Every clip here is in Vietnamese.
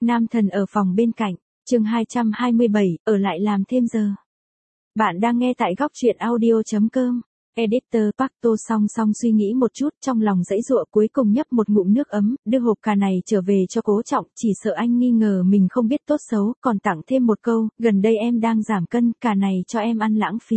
Nam thần ở phòng bên cạnh, chương 227, ở lại làm thêm giờ. Bạn đang nghe tại góc truyện audio.com. Editor Park Tô song song suy nghĩ một chút, trong lòng giãy giụa, cuối cùng nhấp một ngụm nước ấm, đưa hộp cà này trở về cho Cố Trọng, chỉ sợ anh nghi ngờ mình không biết tốt xấu, còn tặng thêm một câu, gần đây em đang giảm cân, cà này cho em ăn lãng phí.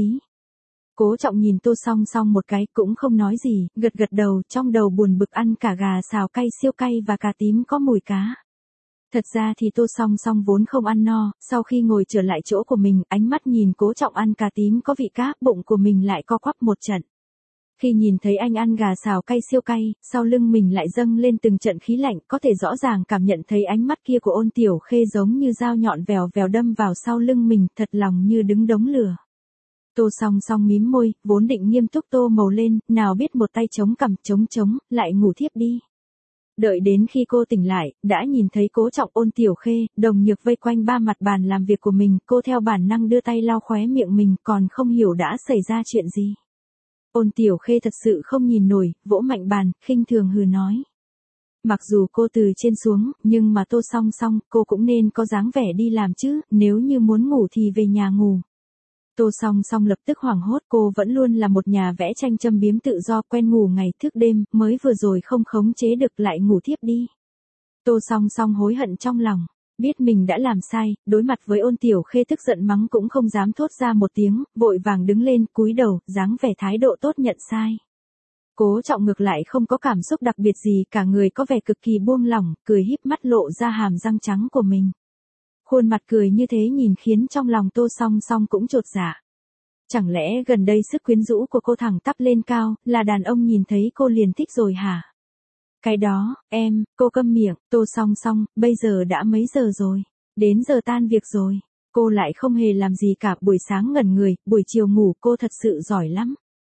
Cố Trọng nhìn Tô song song một cái, cũng không nói gì, gật gật đầu, trong đầu buồn bực ăn cả gà xào cay siêu cay và cà tím có mùi cá. Thật ra thì Tô song song vốn không ăn no, sau khi ngồi trở lại chỗ của mình, ánh mắt nhìn Cố Trọng ăn cà tím có vị cá, bụng của mình lại co quắp một trận. Khi nhìn thấy anh ăn gà xào cay siêu cay, sau lưng mình lại dâng lên từng trận khí lạnh, có thể rõ ràng cảm nhận thấy ánh mắt kia của Ôn Tiểu Khê giống như dao nhọn vèo vèo đâm vào sau lưng mình, thật lòng như đứng đống lửa. Tô song song mím môi, vốn định nghiêm túc tô màu lên, nào biết một tay chống cằm chống, lại ngủ thiếp đi. Đợi đến khi cô tỉnh lại, đã nhìn thấy Cố Trọng, Ôn Tiểu Khê, đồng nhược vây quanh ba mặt bàn làm việc của mình, cô theo bản năng đưa tay lau khóe miệng mình, còn không hiểu đã xảy ra chuyện gì. Ôn Tiểu Khê thật sự không nhìn nổi, vỗ mạnh bàn, khinh thường hừ nói. Mặc dù cô từ trên xuống, nhưng mà Tô song song, cô cũng nên có dáng vẻ đi làm chứ, nếu như muốn ngủ thì về nhà ngủ. Tô song song lập tức hoảng hốt, cô vẫn luôn là một nhà vẽ tranh châm biếm tự do, quen ngủ ngày thức đêm, mới vừa rồi không khống chế được lại ngủ thiếp đi. Tô song song hối hận trong lòng, biết mình đã làm sai, đối mặt với Ôn Tiểu Khê tức giận mắng cũng không dám thốt ra một tiếng, vội vàng đứng lên, cúi đầu, dáng vẻ thái độ tốt nhận sai. Cố Trọng ngược lại không có cảm xúc đặc biệt gì, cả người có vẻ cực kỳ buông lỏng, cười híp mắt lộ ra hàm răng trắng của mình. Khuôn mặt cười như thế nhìn khiến trong lòng Tô song song cũng chột dạ. Chẳng lẽ gần đây sức quyến rũ của cô thẳng tắp lên cao, là đàn ông nhìn thấy cô liền thích rồi hả? Cái đó, cô câm miệng. Tô song song, bây giờ đã mấy giờ rồi? Đến giờ tan việc rồi. Cô lại không hề làm gì cả, buổi sáng ngẩn người, buổi chiều ngủ, cô thật sự giỏi lắm.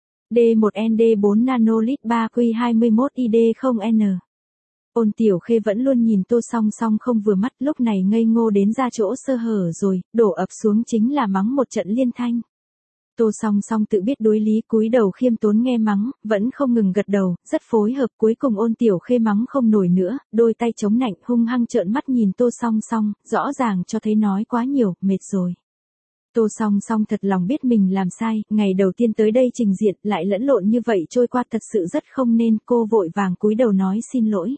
D1ND4 nanolit 3Q21ID0N. Ôn Tiểu Khê vẫn luôn nhìn Tô song song không vừa mắt, lúc này ngây ngô đến ra chỗ sơ hở rồi, đổ ập xuống chính là mắng một trận liên thanh. Tô song song tự biết đối lý, cúi đầu khiêm tốn nghe mắng, vẫn không ngừng gật đầu, rất phối hợp, cuối cùng Ôn Tiểu Khê mắng không nổi nữa, đôi tay chống nạnh hung hăng trợn mắt nhìn Tô song song, rõ ràng cho thấy nói quá nhiều, mệt rồi. Tô song song thật lòng biết mình làm sai, ngày đầu tiên tới đây trình diện lại lẫn lộn như vậy trôi qua thật sự rất không nên, cô vội vàng cúi đầu nói xin lỗi.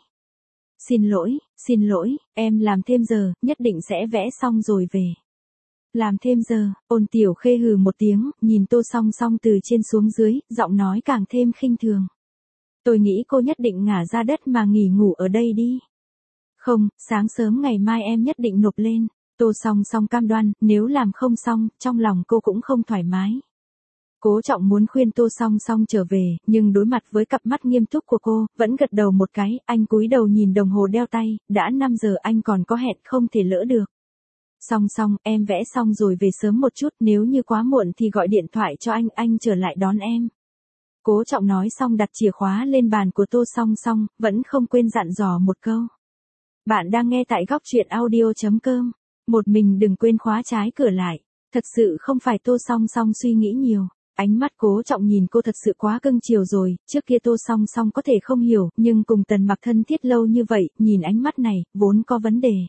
Xin lỗi, em làm thêm giờ, nhất định sẽ vẽ xong rồi về. Làm thêm giờ, Ôn Tiểu Khê hừ một tiếng, nhìn Tô song song từ trên xuống dưới, giọng nói càng thêm khinh thường. Tôi nghĩ cô nhất định ngả ra đất mà nghỉ ngủ ở đây đi. Không, sáng sớm ngày mai em nhất định nộp lên. Tô song song cam đoan, nếu làm không xong, trong lòng cô cũng không thoải mái. Cố Trọng muốn khuyên Tô song song trở về, nhưng đối mặt với cặp mắt nghiêm túc của cô, vẫn gật đầu một cái, anh cúi đầu nhìn đồng hồ đeo tay, đã 5 giờ anh còn có hẹn, không thể lỡ được. Song song, em vẽ xong rồi về sớm một chút, nếu như quá muộn thì gọi điện thoại cho anh trở lại đón em. Cố Trọng nói xong đặt chìa khóa lên bàn của Tô song song, vẫn không quên dặn dò một câu. Bạn đang nghe tại góc truyện audio.com. Một mình đừng quên khóa trái cửa lại. Thật sự không phải Tô song song suy nghĩ nhiều. Ánh mắt Cố Trọng nhìn cô thật sự quá cưng chiều rồi, trước kia Tô song song có thể không hiểu, nhưng cùng Tần Mặc thân thiết lâu như vậy, nhìn ánh mắt này, vốn có vấn đề.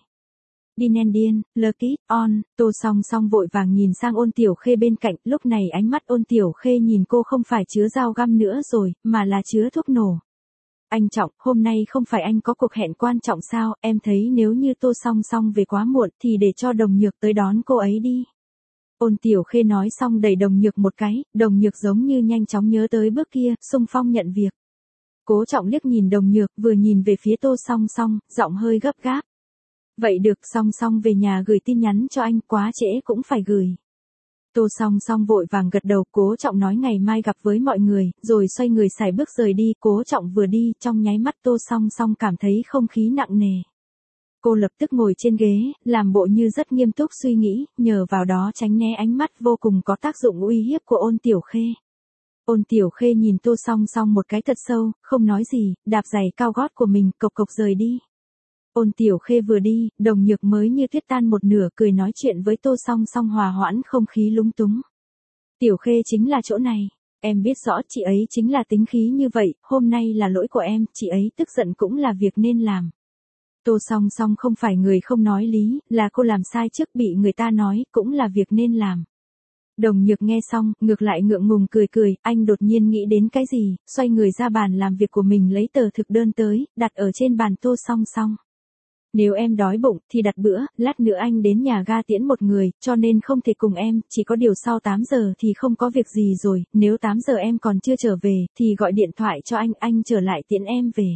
Điên, Lucky, on, Tô song song vội vàng nhìn sang Ôn Tiểu Khê bên cạnh, lúc này ánh mắt Ôn Tiểu Khê nhìn cô không phải chứa dao găm nữa rồi, mà là chứa thuốc nổ. Anh Trọng, hôm nay không phải anh có cuộc hẹn quan trọng sao, em thấy nếu như Tô song song về quá muộn thì để cho Đồng Nhược tới đón cô ấy đi. Ôn Tiểu Khê nói xong đẩy Đồng Nhược một cái, Đồng Nhược giống như nhanh chóng nhớ tới bước kia, xung phong nhận việc. Cố Trọng liếc nhìn Đồng Nhược, vừa nhìn về phía Tô song song, giọng hơi gấp gáp. Vậy được, song song về nhà gửi tin nhắn cho anh, quá trễ cũng phải gửi. Tô song song vội vàng gật đầu, Cố Trọng nói ngày mai gặp với mọi người, rồi xoay người xài bước rời đi, Cố Trọng vừa đi, trong nháy mắt Tô song song cảm thấy không khí nặng nề. Cô lập tức ngồi trên ghế, làm bộ như rất nghiêm túc suy nghĩ, nhờ vào đó tránh né ánh mắt vô cùng có tác dụng uy hiếp của Ôn Tiểu Khê. Ôn Tiểu Khê nhìn Tô song song một cái thật sâu, không nói gì, đạp giày cao gót của mình, cộc cộc rời đi. Ôn Tiểu Khê vừa đi, Đồng Nhược mới như tuyết tan một nửa, cười nói chuyện với Tô song song hòa hoãn không khí lúng túng. Tiểu Khê chính là chỗ này, em biết rõ chị ấy chính là tính khí như vậy, hôm nay là lỗi của em, chị ấy tức giận cũng là việc nên làm. Tô Song Song không phải người không nói lý, là cô làm sai trước bị người ta nói, cũng là việc nên làm. Đồng Nhược nghe xong, ngược lại ngượng ngùng cười cười, anh đột nhiên nghĩ đến cái gì, xoay người ra bàn làm việc của mình lấy tờ thực đơn tới, đặt ở trên bàn Tô Song Song. Nếu em đói bụng, thì đặt bữa, lát nữa anh đến nhà ga tiễn một người, cho nên không thể cùng em, chỉ có điều sau 8 giờ thì không có việc gì rồi, nếu 8 giờ em còn chưa trở về, thì gọi điện thoại cho anh trở lại tiễn em về.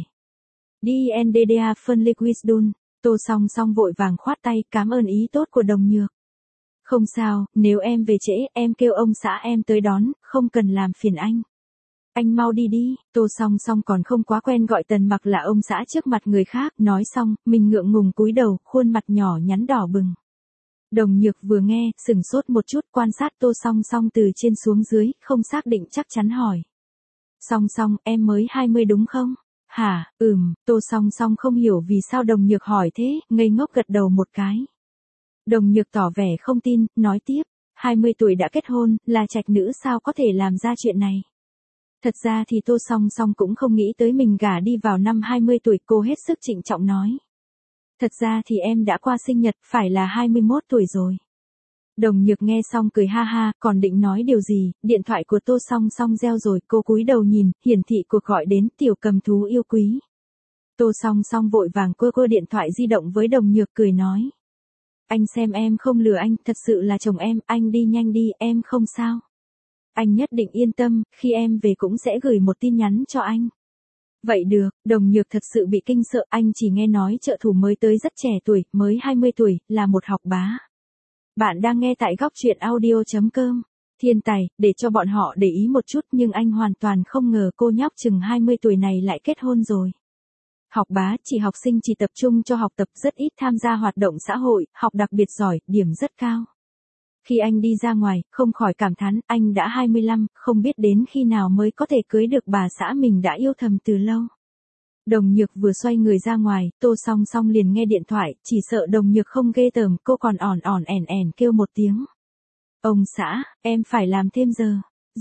DNDDA phân liquid. Tô Song Song vội vàng khoát tay, cảm ơn ý tốt của Đồng Nhược. Không sao, nếu em về trễ, em kêu ông xã em tới đón, không cần làm phiền anh. Anh mau đi đi, Tô Song Song còn không quá quen gọi Tần Mặc là ông xã trước mặt người khác, nói xong, mình ngượng ngùng cúi đầu, khuôn mặt nhỏ nhắn đỏ bừng. Đồng Nhược vừa nghe, sửng sốt một chút, quan sát Tô Song Song từ trên xuống dưới, không xác định chắc chắn hỏi. Song Song, em mới 20 đúng không? Hả, Tô Song Song không hiểu vì sao Đồng Nhược hỏi thế, ngây ngốc gật đầu một cái. Đồng Nhược tỏ vẻ không tin, nói tiếp, 20 tuổi đã kết hôn, là trạch nữ sao có thể làm ra chuyện này. Thật ra thì Tô Song Song cũng không nghĩ tới mình gả đi vào năm 20 tuổi, cô hết sức trịnh trọng nói. Thật ra thì em đã qua sinh nhật, phải là 21 tuổi rồi. Đồng Nhược nghe xong cười ha ha, còn định nói điều gì, điện thoại của Tô Song Song reo rồi, cô cúi đầu nhìn, hiển thị cuộc gọi đến, tiểu cầm thú yêu quý. Tô Song Song vội vàng quơ điện thoại di động với Đồng Nhược cười nói. Anh xem em không lừa anh, thật sự là chồng em, anh đi nhanh đi, em không sao. Anh nhất định yên tâm, khi em về cũng sẽ gửi một tin nhắn cho anh. Vậy được, Đồng Nhược thật sự bị kinh sợ, anh chỉ nghe nói trợ thủ mới tới rất trẻ tuổi, mới 20 tuổi, là một học bá. Bạn đang nghe tại góc truyện audio.com. Thiên tài, để cho bọn họ để ý một chút, nhưng anh hoàn toàn không ngờ cô nhóc chừng 20 tuổi này lại kết hôn rồi. Học bá, chỉ học sinh chỉ tập trung cho học tập, rất ít tham gia hoạt động xã hội, học đặc biệt giỏi, điểm rất cao. Khi anh đi ra ngoài, không khỏi cảm thán, anh đã 25, không biết đến khi nào mới có thể cưới được bà xã mình đã yêu thầm từ lâu. Đồng Nhược vừa xoay người ra ngoài, Tô Song Song liền nghe điện thoại, chỉ sợ Đồng Nhược không ghê tởm, cô còn ẻn kêu một tiếng. Ông xã, em phải làm thêm giờ.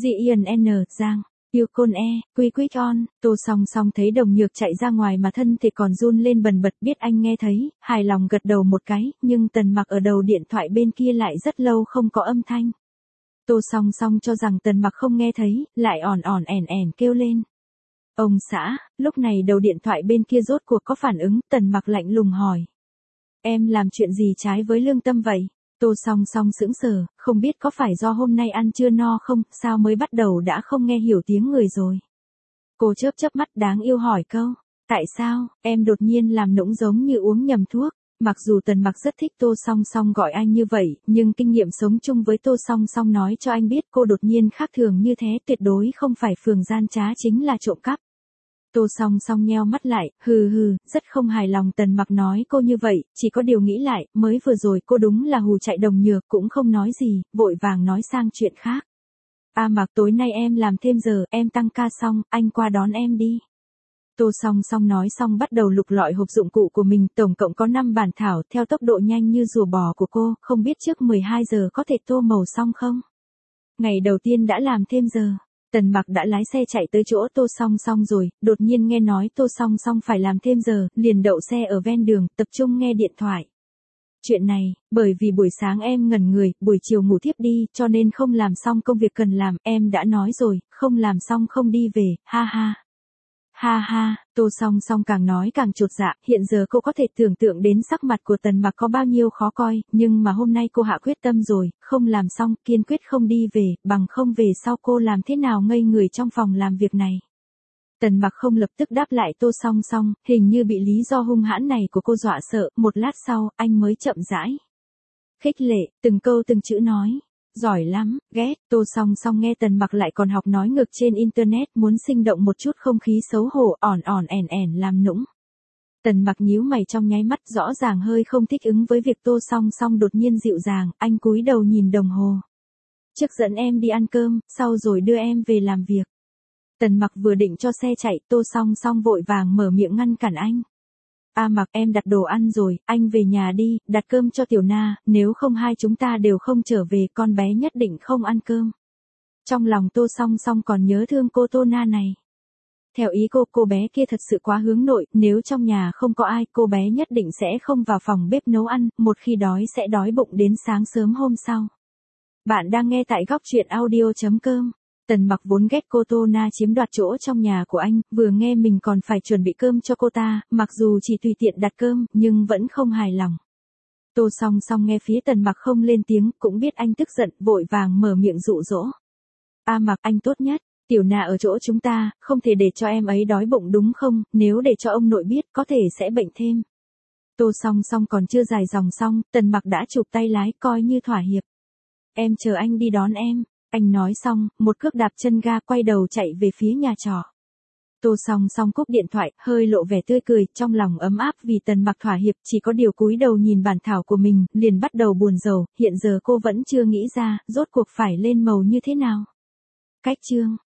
Giang. Yêu côn quick on, Tô Song Song thấy Đồng Nhược chạy ra ngoài mà thân thì còn run lên bần bật, biết anh nghe thấy, hài lòng gật đầu một cái, nhưng Tần Mặc ở đầu điện thoại bên kia lại rất lâu không có âm thanh. Tô Song Song cho rằng Tần Mặc không nghe thấy, lại ẻn kêu lên. Ông xã, lúc này đầu điện thoại bên kia rốt cuộc có phản ứng, Tần Mặc lạnh lùng hỏi. Em làm chuyện gì trái với lương tâm vậy? Tô Song Song sững sờ, không biết có phải do hôm nay ăn chưa no không, sao mới bắt đầu đã không nghe hiểu tiếng người rồi. Cô chớp mắt đáng yêu hỏi câu, tại sao, em đột nhiên làm nũng giống như uống nhầm thuốc. Mặc dù Tần Mặc rất thích Tô Song Song gọi anh như vậy, nhưng kinh nghiệm sống chung với Tô Song Song nói cho anh biết cô đột nhiên khác thường như thế tuyệt đối không phải phường gian trá, chính là trộm cắp. Tô Song Song nheo mắt lại, rất không hài lòng Tần Mặc nói cô như vậy, chỉ có điều nghĩ lại, mới vừa rồi cô đúng là hù chạy Đồng Nhược, cũng không nói gì, vội vàng nói sang chuyện khác. Mặc tối nay em làm thêm giờ, em tăng ca xong, anh qua đón em đi. Tô Song Song nói xong bắt đầu lục lọi hộp dụng cụ của mình, tổng cộng có 5 bản thảo, theo tốc độ nhanh như rùa bò của cô, không biết trước 12 giờ có thể tô màu xong không? Ngày đầu tiên đã làm thêm giờ. Tần Mặc đã lái xe chạy tới chỗ Tô Song Song rồi, đột nhiên nghe nói Tô Song Song phải làm thêm giờ, liền đậu xe ở ven đường, tập trung nghe điện thoại. Chuyện này, bởi vì buổi sáng em ngẩn người, buổi chiều ngủ thiếp đi, cho nên không làm xong công việc cần làm, em đã nói rồi, không làm xong không đi về, ha ha. Ha ha, Tô Song Song càng nói càng chột dạ, hiện giờ cô có thể tưởng tượng đến sắc mặt của Tần Mặc có bao nhiêu khó coi, nhưng mà hôm nay cô hạ quyết tâm rồi, không làm xong, kiên quyết không đi về, bằng không về sau cô làm thế nào ngây người trong phòng làm việc này. Tần Mặc không lập tức đáp lại Tô Song Song, hình như bị lý do hung hãn này của cô dọa sợ, một lát sau, anh mới chậm rãi. Khích lệ, từng câu từng chữ nói. Giỏi lắm, ghét, Tô Song Song nghe Tần Mặc lại còn học nói ngược trên internet, muốn sinh động một chút không khí xấu hổ, ẻn làm nũng. Tần Mặc nhíu mày trong nháy mắt, rõ ràng hơi không thích ứng với việc Tô Song Song đột nhiên dịu dàng, anh cúi đầu nhìn đồng hồ. Trước dẫn em đi ăn cơm, sau rồi đưa em về làm việc. Tần Mặc vừa định cho xe chạy, Tô Song Song vội vàng mở miệng ngăn cản anh. Mặc, em đặt đồ ăn rồi, anh về nhà đi, đặt cơm cho Tiểu Na, nếu không hai chúng ta đều không trở về, con bé nhất định không ăn cơm. Trong lòng Tô Song Song còn nhớ thương cô Tô Na này. Theo ý cô bé kia thật sự quá hướng nội, nếu trong nhà không có ai, cô bé nhất định sẽ không vào phòng bếp nấu ăn, một khi đói sẽ đói bụng đến sáng sớm hôm sau. Bạn đang nghe tại góc truyện audio.com. Tần Mặc vốn ghét cô Tô Na chiếm đoạt chỗ trong nhà của anh, vừa nghe mình còn phải chuẩn bị cơm cho cô ta, mặc dù chỉ tùy tiện đặt cơm, nhưng vẫn không hài lòng. Tô Song Song nghe phía Tần Mặc không lên tiếng, cũng biết anh tức giận, vội vàng mở miệng dụ dỗ. Mặc, anh tốt nhất, Tiểu Na ở chỗ chúng ta, không thể để cho em ấy đói bụng đúng không, nếu để cho ông nội biết có thể sẽ bệnh thêm. Tô Song Song còn chưa dài dòng xong, Tần Mặc đã chụp tay lái coi như thỏa hiệp. Em chờ anh đi đón em. Anh nói xong, một cước đạp chân ga quay đầu chạy về phía nhà trọ. Tô Song Song cúp điện thoại, hơi lộ vẻ tươi cười, trong lòng ấm áp vì Tần Mặc thỏa hiệp, chỉ có điều cúi đầu nhìn bản thảo của mình, liền bắt đầu buồn rầu, hiện giờ cô vẫn chưa nghĩ ra, rốt cuộc phải lên màu như thế nào. Cách chương